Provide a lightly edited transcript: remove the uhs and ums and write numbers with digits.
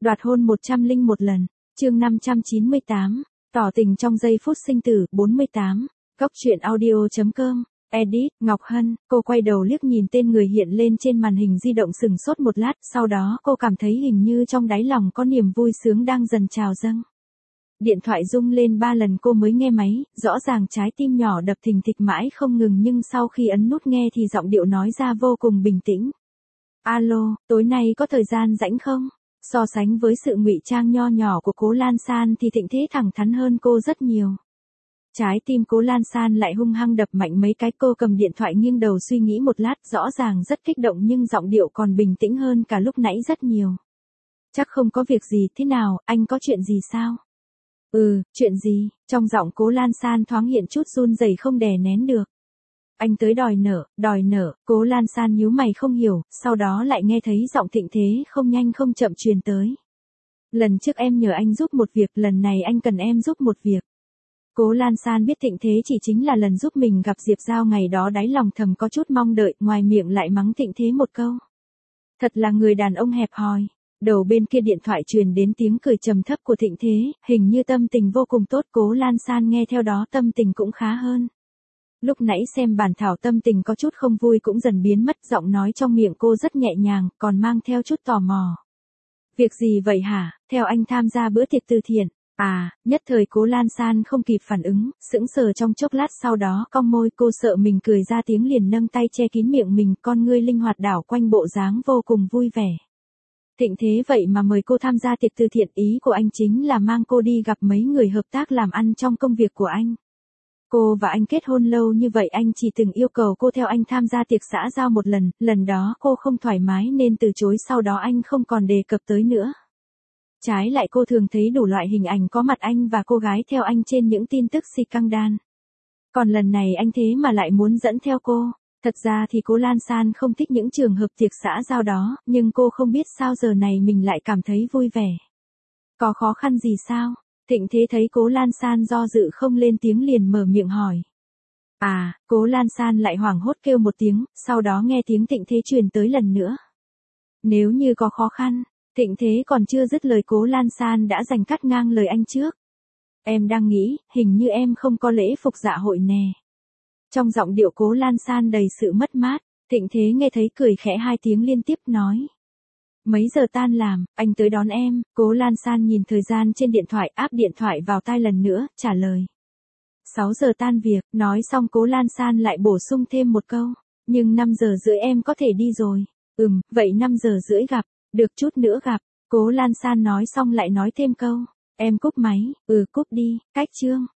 Đoạt hôn 101 lần. Chương 598. Tỏ tình trong giây phút sinh tử. 48. Góc truyện audio.com. Edit, Ngọc Hân. Cô quay đầu liếc nhìn tên người hiện lên trên màn hình di động sừng sốt một lát, sau đó cô cảm thấy hình như trong đáy lòng có niềm vui sướng đang dần trào dâng. Điện thoại rung lên 3 lần cô mới nghe máy, rõ ràng trái tim nhỏ đập thình thịch mãi không ngừng, nhưng sau khi ấn nút nghe thì giọng điệu nói ra vô cùng bình tĩnh. Alo, tối nay có thời gian rảnh không? So sánh với sự ngụy trang nho nhỏ của Cố Lan San thì Thịnh Thế thẳng thắn hơn cô rất nhiều. Trái tim Cố Lan San lại hung hăng đập mạnh mấy cái, cô cầm điện thoại nghiêng đầu suy nghĩ một lát, rõ ràng rất kích động nhưng giọng điệu còn bình tĩnh hơn cả lúc nãy rất nhiều. Chắc không có việc gì, thế nào, anh có chuyện gì sao? Chuyện gì? Trong giọng Cố Lan San thoáng hiện chút run rẩy không đè nén được. Anh tới đòi nợ, Cố Lan San nhíu mày không hiểu, sau đó lại nghe thấy giọng Thịnh Thế không nhanh không chậm truyền tới. Lần trước em nhờ anh giúp một việc, lần này anh cần em giúp một việc. Cố Lan San biết Thịnh Thế chỉ chính là lần giúp mình gặp Diệp Giao ngày đó, đáy lòng thầm có chút mong đợi, ngoài miệng lại mắng Thịnh Thế một câu. Thật là người đàn ông hẹp hòi. Đầu bên kia điện thoại truyền đến tiếng cười trầm thấp của Thịnh Thế, hình như tâm tình vô cùng tốt. Cố Lan San nghe theo đó tâm tình cũng khá hơn. Lúc nãy xem bản thảo tâm tình có chút không vui cũng dần biến mất, giọng nói trong miệng cô rất nhẹ nhàng, còn mang theo chút tò mò. Việc gì vậy hả? Theo anh tham gia bữa tiệc từ thiện. Nhất thời Cố Lan San không kịp phản ứng, sững sờ trong chốc lát, sau đó cong môi, cô sợ mình cười ra tiếng liền nâng tay che kín miệng mình, con ngươi linh hoạt đảo quanh bộ dáng vô cùng vui vẻ. Thịnh Thế vậy mà mời cô tham gia tiệc từ thiện, ý của anh chính là mang cô đi gặp mấy người hợp tác làm ăn trong công việc của anh. Cô và anh kết hôn lâu như vậy, anh chỉ từng yêu cầu cô theo anh tham gia tiệc xã giao một lần, lần đó cô không thoải mái nên từ chối, sau đó anh không còn đề cập tới nữa. Trái lại cô thường thấy đủ loại hình ảnh có mặt anh và cô gái theo anh trên những tin tức scandal. Còn lần này anh thế mà lại muốn dẫn theo cô. Thật ra thì Cố Lan San không thích những trường hợp tiệc xã giao đó, nhưng cô không biết sao giờ này mình lại cảm thấy vui vẻ. Có khó khăn gì sao? Thịnh Thế thấy Cố Lan San do dự không lên tiếng liền mở miệng hỏi. Cố Lan San lại hoảng hốt kêu một tiếng, sau đó nghe tiếng Thịnh Thế truyền tới lần nữa. Nếu như có khó khăn, Thịnh Thế còn chưa dứt lời Cố Lan San đã giành cắt ngang lời anh trước. Em đang nghĩ, hình như em không có lễ phục dạ hội nè. Trong giọng điệu Cố Lan San đầy sự mất mát, Thịnh Thế nghe thấy cười khẽ 2 tiếng liên tiếp nói. Mấy giờ tan làm, anh tới đón em. Cố Lan San nhìn thời gian trên điện thoại, áp điện thoại vào tai lần nữa, trả lời. 6 giờ tan việc, nói xong Cố Lan San lại bổ sung thêm một câu. Nhưng 5 giờ rưỡi em có thể đi rồi. Vậy 5 giờ rưỡi gặp, được chút nữa gặp. Cố Lan San nói xong lại nói thêm câu. Em cúp máy. Cúp đi, cách chương.